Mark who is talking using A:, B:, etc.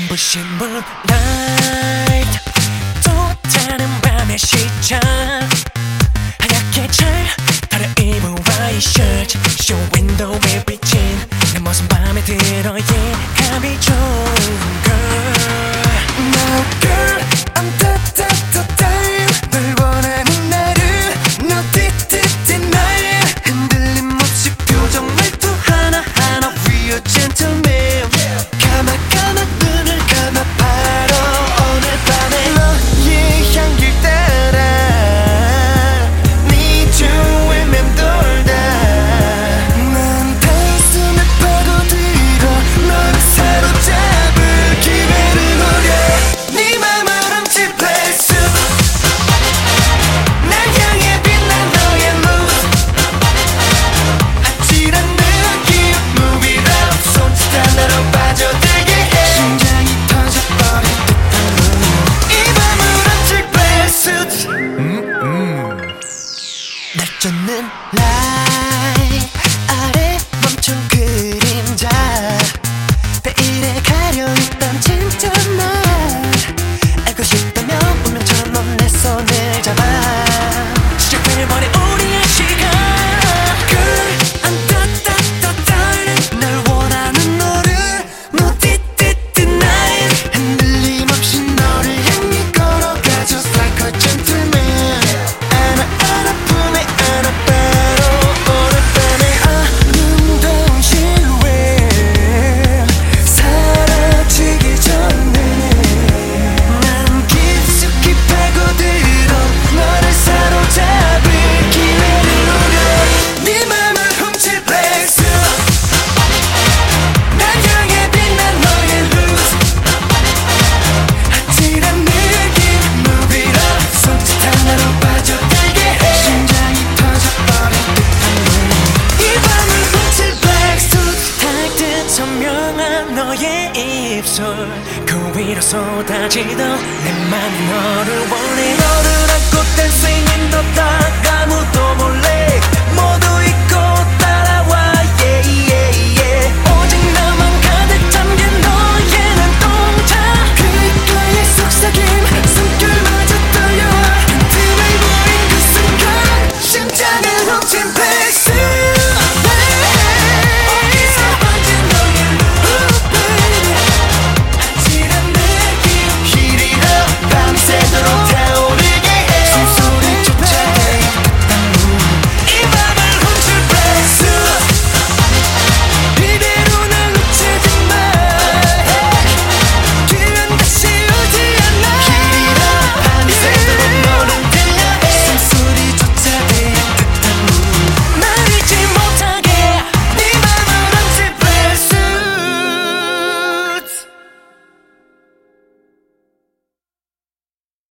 A: 눈부신 moonlight 또 다른 밤의 시작 하얗게 잘 달아입은 white shirt show window에 비친 내 모습 맘에 들어 yeah 감이 좋은 girl No girl I'm the time 널 원하는 나를 너 띠띠띠 날 흔들림 없이 표정 말투 하나하나 We are gentlemen 감아 눈을 감아 바로 오늘 밤에 너의 향기를 따라 네 주위에 맴돌다 난 단숨에 파고들어 너를 사로잡을 기회를 노려 네 맘을 훔칠 place 날 향해 빛난 너의 mood 아찔한 느낌 Move it up 손짓 하나로 빠져들게 해 심장이 터져버릴 듯한 이 밤을 훔칠 place 날 쫓는 light 아래 멈춘 그림자 베일에 가려있던 진짜 날 알고 싶다면 운명처럼 넌 내 손을 잡아 시작해버린 우리의 시간 Girl I'm the darling 날 원하는 너를 너 띠띠띠 날 흔들림 없이 너를 향해 걸어가 Just like a gentleman 안아 품에 안아 바로 오늘 밤에 아름다운 실루엣 사라지기 전에 난 깊숙이 파고들어 너를 사로잡을 기회를 노려 네 맘을 훔칠 place 날 향해 빛난 너의 luz 아찔한 느낌 Move it up 손짓 하나로 빠져들게 해 심장이 터져버릴 듯한 이 밤을 훔칠 black suit 달빛 선명한 너의 입술 그 위로 쏟아지던 내 맘이 너를 원해 너를 안고 dancing in the dark 아무도 몰래